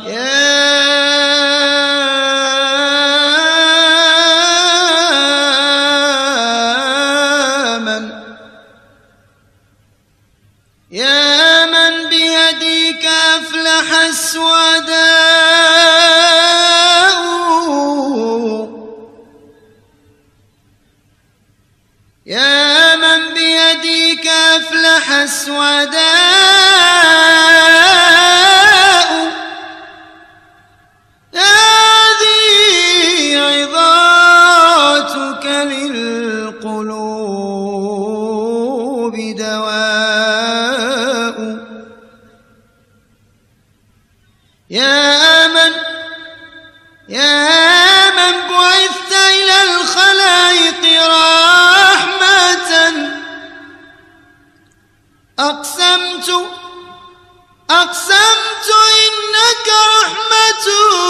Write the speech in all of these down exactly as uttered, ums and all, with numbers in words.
يا من يا من بيديك أفلح السعداء، يا من بيديك أفلح السعداء، هذه عظاتك للقلوب دواء. يا من يا من بعثت إلى الخلائق رحمة، أقسمت أقسمت إنك رحمة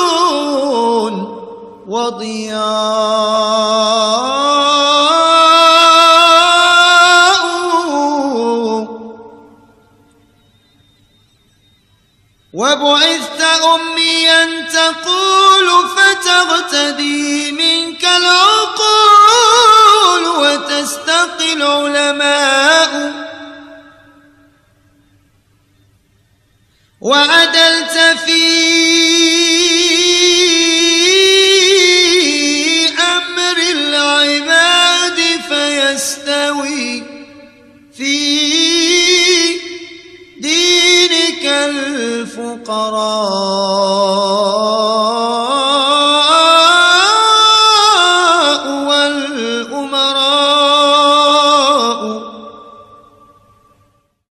وضياء. وبعثت أميا تقول فتغتدي منك العقول وتستقي العلماء. وعدلت في أمر العباد فيستوي في دينك الفقراء.